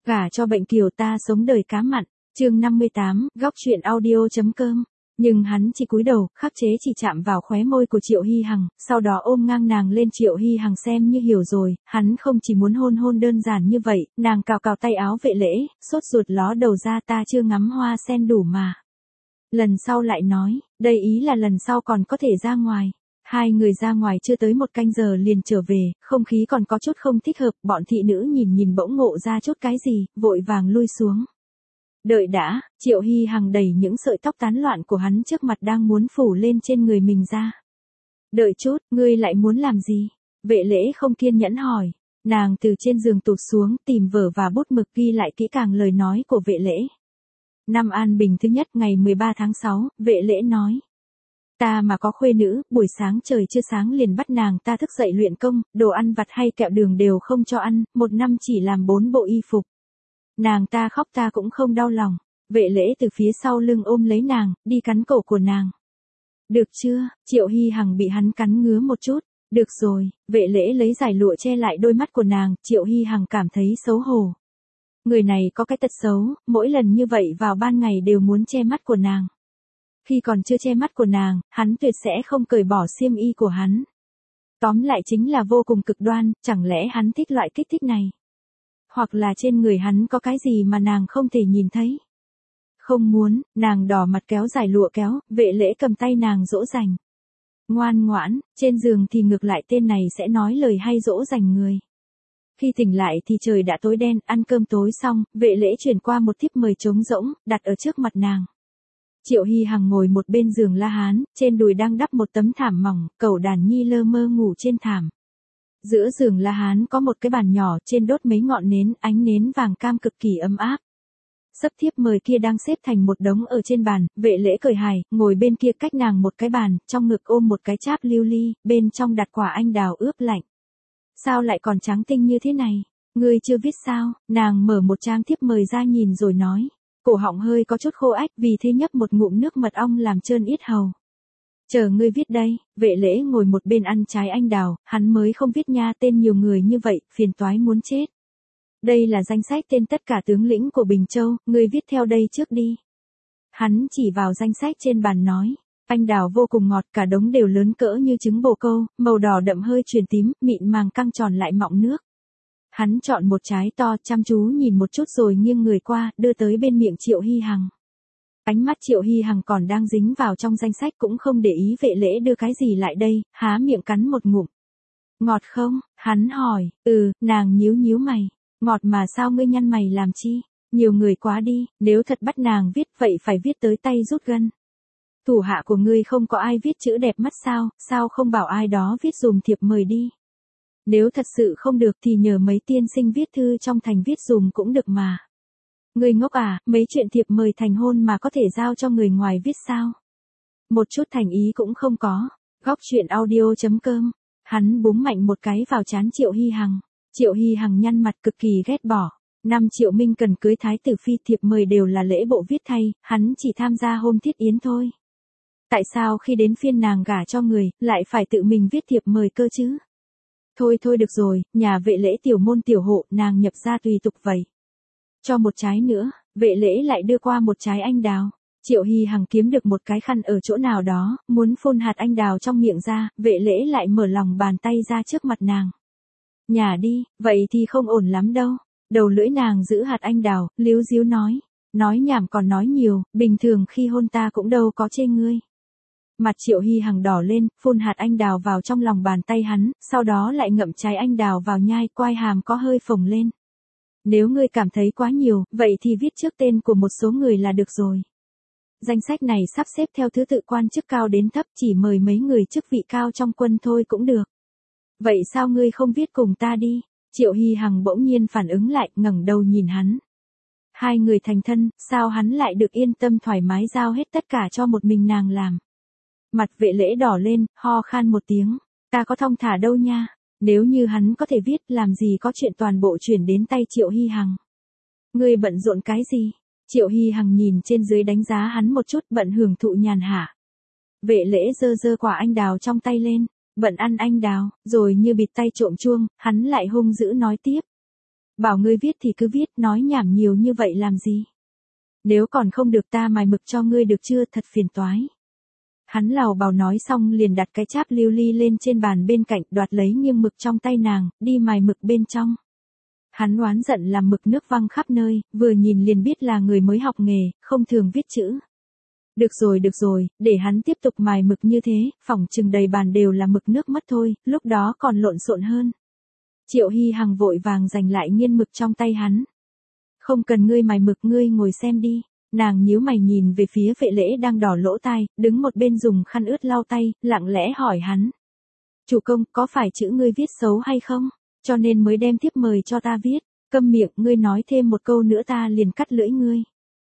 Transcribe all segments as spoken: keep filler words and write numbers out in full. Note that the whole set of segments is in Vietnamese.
Gả cho bệnh kiều ta sống đời cá mặn, chương năm mươi tám, góc chuyện audio.com. Nhưng hắn chỉ cúi đầu, khắc chế chỉ chạm vào khóe môi của Triệu Hy Hằng, sau đó ôm ngang nàng lên. Triệu Hy Hằng xem như hiểu rồi, hắn không chỉ muốn hôn hôn đơn giản như vậy, nàng cào cào tay áo Vệ Lễ, sốt ruột ló đầu ra, ta chưa ngắm hoa sen đủ mà. Lần sau lại nói, đây ý là lần sau còn có thể ra ngoài. Hai người ra ngoài chưa tới một canh giờ liền trở về, không khí còn có chút không thích hợp, bọn thị nữ nhìn nhìn bỗng ngộ ra chút cái gì, vội vàng lui xuống. Đợi đã, Triệu Hy Hằng đẩy những sợi tóc tán loạn của hắn trước mặt đang muốn phủ lên trên người mình ra. Đợi chút, ngươi lại muốn làm gì? Vệ Lễ không kiên nhẫn hỏi. Nàng từ trên giường tụt xuống, tìm vở và bút mực ghi lại kỹ càng lời nói của Vệ Lễ. Năm An Bình thứ nhất ngày mười ba tháng sáu, Vệ Lễ nói. Ta mà có khuê nữ, buổi sáng trời chưa sáng liền bắt nàng ta thức dậy luyện công, đồ ăn vặt hay kẹo đường đều không cho ăn, một năm chỉ làm bốn bộ y phục. Nàng ta khóc ta cũng không đau lòng. Vệ Lễ từ phía sau lưng ôm lấy nàng, đi cắn cổ của nàng. Được chưa? Triệu Hy Hằng bị hắn cắn ngứa một chút. Được rồi, Vệ Lễ lấy giải lụa che lại đôi mắt của nàng, Triệu Hy Hằng cảm thấy xấu hổ. Người này có cái tật xấu, mỗi lần như vậy vào ban ngày đều muốn che mắt của nàng. Khi còn chưa che mắt của nàng, hắn tuyệt sẽ không cởi bỏ xiêm y của hắn. Tóm lại chính là vô cùng cực đoan, chẳng lẽ hắn thích loại kích thích này? Hoặc là trên người hắn có cái gì mà nàng không thể nhìn thấy? Không muốn, nàng đỏ mặt kéo giải lụa kéo, Vệ Lễ cầm tay nàng dỗ dành. Ngoan ngoãn, trên giường thì ngược lại tên này sẽ nói lời hay dỗ dành người. Khi tỉnh lại thì trời đã tối đen, ăn cơm tối xong, Vệ Lễ chuyển qua một thiếp mời trống rỗng, đặt ở trước mặt nàng. Triệu Hy Hằng ngồi một bên giường La Hán, trên đùi đang đắp một tấm thảm mỏng, cẩu đàn nhi lơ mơ ngủ trên thảm. Giữa giường La Hán có một cái bàn nhỏ, trên đốt mấy ngọn nến, ánh nến vàng cam cực kỳ ấm áp. Sấp thiếp mời kia đang xếp thành một đống ở trên bàn, Vệ Lễ cười hài, ngồi bên kia cách nàng một cái bàn, trong ngực ôm một cái cháp lưu ly, bên trong đặt quả anh đào ướp lạnh. Sao lại còn trắng tinh như thế này? Ngươi chưa viết sao? Nàng mở một trang thiếp mời ra nhìn rồi nói. Cổ họng hơi có chút khô ách, vì thế nhấp một ngụm nước mật ong làm trơn yết hầu. Chờ ngươi viết đây. Vệ Lễ ngồi một bên ăn trái anh đào, hắn mới không viết nha, tên nhiều người như vậy, phiền toái muốn chết. Đây là danh sách tên tất cả tướng lĩnh của Bình Châu, ngươi viết theo đây trước đi. Hắn chỉ vào danh sách trên bàn nói. Anh đào vô cùng ngọt, cả đống đều lớn cỡ như trứng bồ câu, màu đỏ đậm hơi chuyển tím, mịn màng căng tròn lại mọng nước. Hắn chọn một trái to, chăm chú nhìn một chút rồi nghiêng người qua, đưa tới bên miệng Triệu Hy Hằng. Ánh mắt Triệu Hy Hằng còn đang dính vào trong danh sách cũng không để ý Vệ Lễ đưa cái gì lại đây, há miệng cắn một ngụm. Ngọt không? Hắn hỏi. Ừ, nàng nhíu nhíu mày. Ngọt mà sao ngươi nhăn mày làm chi? Nhiều người quá đi, nếu thật bắt nàng viết vậy phải viết tới tay rút gân. Thủ hạ của ngươi không có ai viết chữ đẹp mắt sao, sao không bảo ai đó viết dùm thiệp mời đi. Nếu thật sự không được thì nhờ mấy tiên sinh viết thư trong thành viết dùm cũng được mà. Ngươi ngốc à, mấy chuyện thiệp mời thành hôn mà có thể giao cho người ngoài viết sao? Một chút thành ý cũng không có. Góc chuyện audio.com. Hắn búng mạnh một cái vào trán Triệu Hy Hằng. Triệu Hy Hằng nhăn mặt cực kỳ ghét bỏ. Năm Triệu Minh cần cưới thái tử phi, thiệp mời đều là lễ bộ viết thay, hắn chỉ tham gia hôm thiết yến thôi. Tại sao khi đến phiên nàng gả cho người, lại phải tự mình viết thiệp mời cơ chứ? Thôi thôi được rồi, nhà Vệ Lễ tiểu môn tiểu hộ, nàng nhập ra tùy tục vậy. Cho một trái nữa, Vệ Lễ lại đưa qua một trái anh đào. Triệu Hy Hằng kiếm được một cái khăn ở chỗ nào đó, muốn phun hạt anh đào trong miệng ra, Vệ Lễ lại mở lòng bàn tay ra trước mặt nàng. Nhả đi, vậy thì không ổn lắm đâu. Đầu lưỡi nàng giữ hạt anh đào, líu díu nói. Nói nhảm còn nói nhiều, bình thường khi hôn ta cũng đâu có chê ngươi. Mặt Triệu Hy Hằng đỏ lên, phun hạt anh đào vào trong lòng bàn tay hắn, sau đó lại ngậm trái anh đào vào nhai, quai hàm có hơi phồng lên. Nếu ngươi cảm thấy quá nhiều, vậy thì viết trước tên của một số người là được rồi. Danh sách này sắp xếp theo thứ tự quan chức cao đến thấp, chỉ mời mấy người chức vị cao trong quân thôi cũng được. Vậy sao ngươi không viết cùng ta đi? Triệu Hy Hằng bỗng nhiên phản ứng lại, ngẩng đầu nhìn hắn. Hai người thành thân, sao hắn lại được yên tâm thoải mái giao hết tất cả cho một mình nàng làm? Mặt Vệ Lễ đỏ lên, ho khan một tiếng. Ta có thong thả đâu nha. Nếu như hắn có thể viết, làm gì có chuyện toàn bộ chuyển đến tay Triệu Hy Hằng. Ngươi bận rộn cái gì? Triệu Hy Hằng nhìn trên dưới đánh giá hắn một chút, bận hưởng thụ nhàn hạ. Vệ Lễ giơ giơ quả anh đào trong tay lên. Bận ăn anh đào, rồi như bịt tay trộm chuông, hắn lại hung dữ nói tiếp. Bảo ngươi viết thì cứ viết, nói nhảm nhiều như vậy làm gì? Nếu còn không được ta mài mực cho ngươi được chưa, thật phiền toái. Hắn lào bảo nói xong liền đặt cái cháp lưu ly lên trên bàn bên cạnh, đoạt lấy nghiêng mực trong tay nàng, đi mài mực bên trong. Hắn oán giận làm mực nước văng khắp nơi, vừa nhìn liền biết là người mới học nghề, không thường viết chữ. Được rồi được rồi, để hắn tiếp tục mài mực như thế, phỏng chừng đầy bàn đều là mực nước mất thôi, lúc đó còn lộn xộn hơn. Triệu Hy Hằng vội vàng giành lại nghiên mực trong tay hắn. Không cần ngươi mài mực, ngươi ngồi xem đi. Nàng nhíu mày nhìn về phía Vệ Lễ đang đỏ lỗ tai, đứng một bên dùng khăn ướt lau tay, lặng lẽ hỏi hắn. Chủ công, có phải chữ ngươi viết xấu hay không? Cho nên mới đem thiếp mời cho ta viết. Câm miệng, ngươi nói thêm một câu nữa ta liền cắt lưỡi ngươi.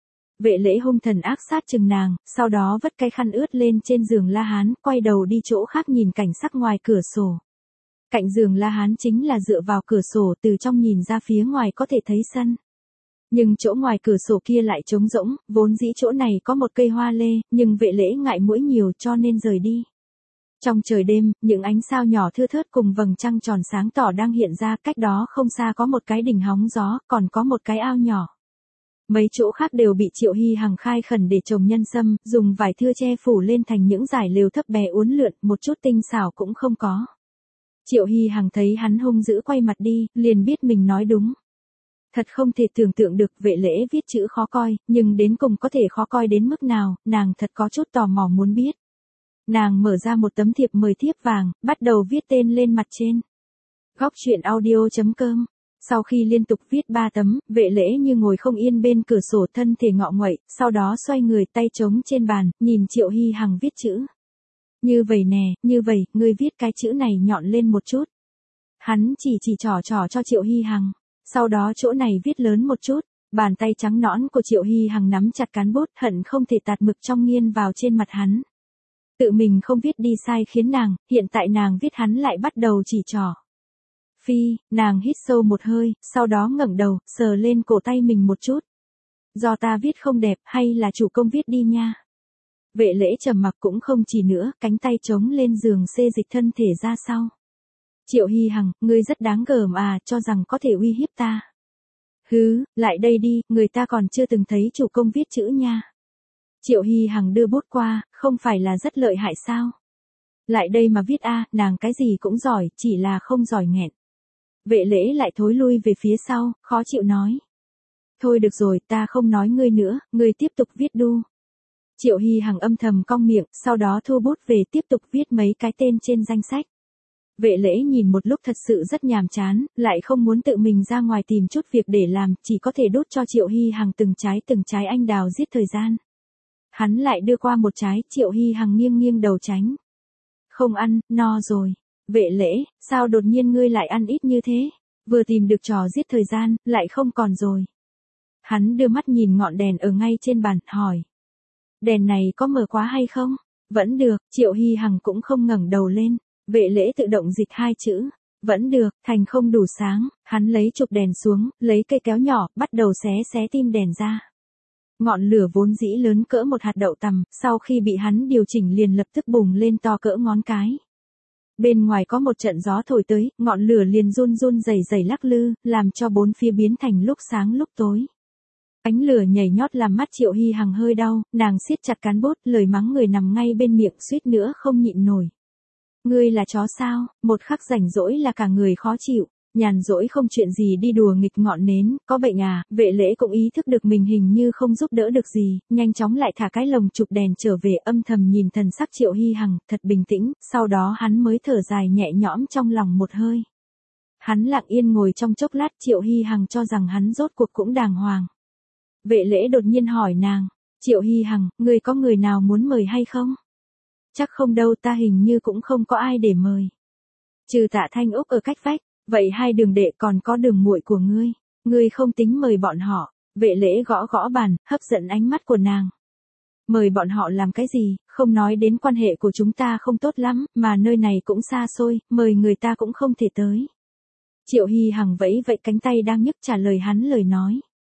Vệ Lễ hung thần ác sát chừng nàng, sau đó vất cái khăn ướt lên trên giường La Hán, quay đầu đi chỗ khác nhìn cảnh sắc ngoài cửa sổ. Cạnh giường La Hán chính là dựa vào cửa sổ, từ trong nhìn ra phía ngoài có thể thấy sân. Nhưng chỗ ngoài cửa sổ kia lại trống rỗng, vốn dĩ chỗ này có một cây hoa lê, nhưng Vệ Lễ ngại muỗi nhiều cho nên rời đi. Trong trời đêm, những ánh sao nhỏ thưa thớt cùng vầng trăng tròn sáng tỏ đang hiện ra, cách đó không xa có một cái đỉnh hóng gió, còn có một cái ao nhỏ. Mấy chỗ khác đều bị Triệu Hy Hằng khai khẩn để trồng nhân sâm, dùng vải thưa che phủ lên thành những dải lều thấp bé uốn lượn, một chút tinh xảo cũng không có. Triệu Hy Hằng thấy hắn hung dữ quay mặt đi, liền biết mình nói đúng. Thật không thể tưởng tượng được Vệ Lễ viết chữ khó coi, nhưng đến cùng có thể khó coi đến mức nào, nàng thật có chút tò mò muốn biết. Nàng mở ra một tấm thiệp mời thiếp vàng, bắt đầu viết tên lên mặt trên. Góc truyện audio chấm com. Sau khi liên tục viết ba tấm, Vệ Lễ như ngồi không yên bên cửa sổ, thân thể ngọ nguậy, sau đó xoay người tay trống trên bàn, nhìn Triệu Hy Hằng viết chữ. Như vậy nè, như vậy, ngươi viết cái chữ này nhọn lên một chút. Hắn chỉ chỉ trỏ trỏ cho Triệu Hy Hằng. Sau đó chỗ này viết lớn một chút, bàn tay trắng nõn của Triệu Hy Hằng nắm chặt cán bút, hận không thể tạt mực trong nghiên vào trên mặt hắn. Tự mình không viết đi sai khiến nàng, hiện tại nàng viết hắn lại bắt đầu chỉ trỏ. Phi, nàng hít sâu một hơi, sau đó ngẩng đầu, sờ lên cổ tay mình một chút. Do ta viết không đẹp, hay là chủ công viết đi nha. Vệ Lễ trầm mặc cũng không chỉ nữa, cánh tay trống lên giường xê dịch thân thể ra sau. Triệu Hy Hằng, ngươi rất đáng gờm à, cho rằng có thể uy hiếp ta. Hứ, lại đây đi, người ta còn chưa từng thấy chủ công viết chữ nha. Triệu Hy Hằng đưa bút qua, không phải là rất lợi hại sao? Lại đây mà viết a, à, nàng cái gì cũng giỏi, chỉ là không giỏi nghẹn. Vệ Lễ lại thối lui về phía sau, khó chịu nói. Thôi được rồi, ta không nói ngươi nữa, ngươi tiếp tục viết đu. Triệu Hy Hằng âm thầm cong miệng, sau đó thu bút về tiếp tục viết mấy cái tên trên danh sách. Vệ Lễ nhìn một lúc thật sự rất nhàm chán, lại không muốn tự mình ra ngoài tìm chút việc để làm, chỉ có thể đút cho Triệu Hy Hằng từng trái từng trái anh đào giết thời gian. Hắn lại đưa qua một trái, Triệu Hy Hằng nghiêng nghiêng đầu tránh. Không ăn, no rồi. Vệ Lễ, sao đột nhiên ngươi lại ăn ít như thế? Vừa tìm được trò giết thời gian, lại không còn rồi. Hắn đưa mắt nhìn ngọn đèn ở ngay trên bàn, hỏi. Đèn này có mờ quá hay không? Vẫn được, Triệu Hy Hằng cũng không ngẩng đầu lên. Vệ Lễ tự động dịch hai chữ. Vẫn được, thành không đủ sáng, hắn lấy chụp đèn xuống, lấy cây kéo nhỏ, bắt đầu xé xé tim đèn ra. Ngọn lửa vốn dĩ lớn cỡ một hạt đậu tằm, sau khi bị hắn điều chỉnh liền lập tức bùng lên to cỡ ngón cái. Bên ngoài có một trận gió thổi tới, ngọn lửa liền run run rẩy rẩy lắc lư, làm cho bốn phía biến thành lúc sáng lúc tối. Ánh lửa nhảy nhót làm mắt Triệu Hy Hằng hơi đau, nàng siết chặt cán bút, lời mắng người nằm ngay bên miệng suýt nữa không nhịn nổi. Ngươi là chó sao, một khắc rảnh rỗi là cả người khó chịu, nhàn rỗi không chuyện gì đi đùa nghịch ngọn nến, có bệnh à? Vệ Lễ cũng ý thức được mình hình như không giúp đỡ được gì, nhanh chóng lại thả cái lồng chụp đèn trở về, âm thầm nhìn thần sắc Triệu Hy Hằng, thật bình tĩnh, sau đó hắn mới thở dài nhẹ nhõm trong lòng một hơi. Hắn lặng yên ngồi trong chốc lát, Triệu Hy Hằng cho rằng hắn rốt cuộc cũng đàng hoàng. Vệ Lễ đột nhiên hỏi nàng, Triệu Hy Hằng, người có người nào muốn mời hay không? Chắc không đâu, ta hình như cũng không có ai để mời. Trừ Tạ Thanh Úc ở cách vách, vậy hai đường đệ còn có đường muội của ngươi, ngươi không tính mời bọn họ. Vệ Lễ gõ gõ bàn, hấp dẫn ánh mắt của nàng. Mời bọn họ làm cái gì, không nói đến quan hệ của chúng ta không tốt lắm, mà nơi này cũng xa xôi, mời người ta cũng không thể tới. Triệu Hy Hằng vẫy vẫy cánh tay đang nhức trả lời hắn lời nói.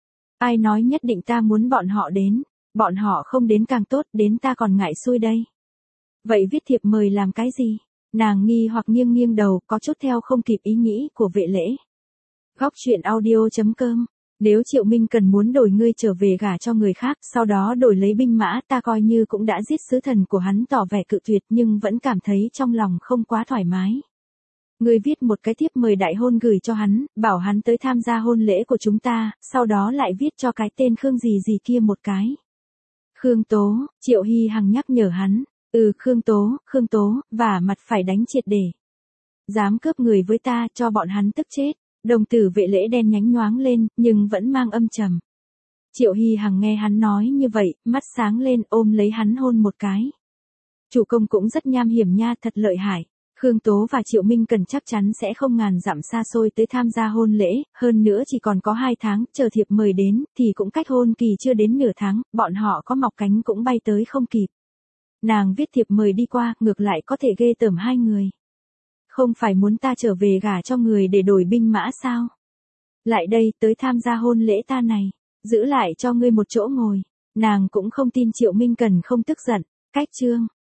Ai nói nhất định ta muốn bọn họ đến, bọn họ không đến càng tốt, đến ta còn ngại xui đây. Vậy viết thiệp mời làm cái gì? Nàng nghi hoặc nghiêng nghiêng đầu, có chút theo không kịp ý nghĩ của Vệ Lễ. Góc chuyện audio chấm com. Nếu Triệu Minh Cần muốn đổi ngươi trở về gả cho người khác, sau đó đổi lấy binh mã, ta coi như cũng đã giết sứ thần của hắn, tỏ vẻ cự tuyệt nhưng vẫn cảm thấy trong lòng không quá thoải mái. Ngươi viết một cái thiếp mời đại hôn gửi cho hắn, bảo hắn tới tham gia hôn lễ của chúng ta, sau đó lại viết cho cái tên Khương gì gì kia một cái. Khương Tố, Triệu Hy Hằng nhắc nhở hắn, ừ Khương Tố, Khương Tố, và mặt phải đánh triệt để. Dám cướp người với ta, cho bọn hắn tức chết. Đồng tử vệ lễ đen nhánh nhoáng lên, nhưng vẫn mang âm trầm. Triệu Hy Hằng nghe hắn nói như vậy, mắt sáng lên ôm lấy hắn hôn một cái. Chủ công cũng rất nham hiểm nha, thật lợi hại. Khương Tố và Triệu Minh Cần chắc chắn sẽ không ngàn dặm xa xôi tới tham gia hôn lễ, hơn nữa chỉ còn có hai tháng, chờ thiệp mời đến, thì cũng cách hôn kỳ chưa đến nửa tháng, bọn họ có mọc cánh cũng bay tới không kịp. Nàng viết thiệp mời đi qua, ngược lại có thể ghê tởm hai người. Không phải muốn ta trở về gả cho người để đổi binh mã sao? Lại đây, tới tham gia hôn lễ ta này, giữ lại cho ngươi một chỗ ngồi. Nàng cũng không tin Triệu Minh Cần không tức giận. Cách chương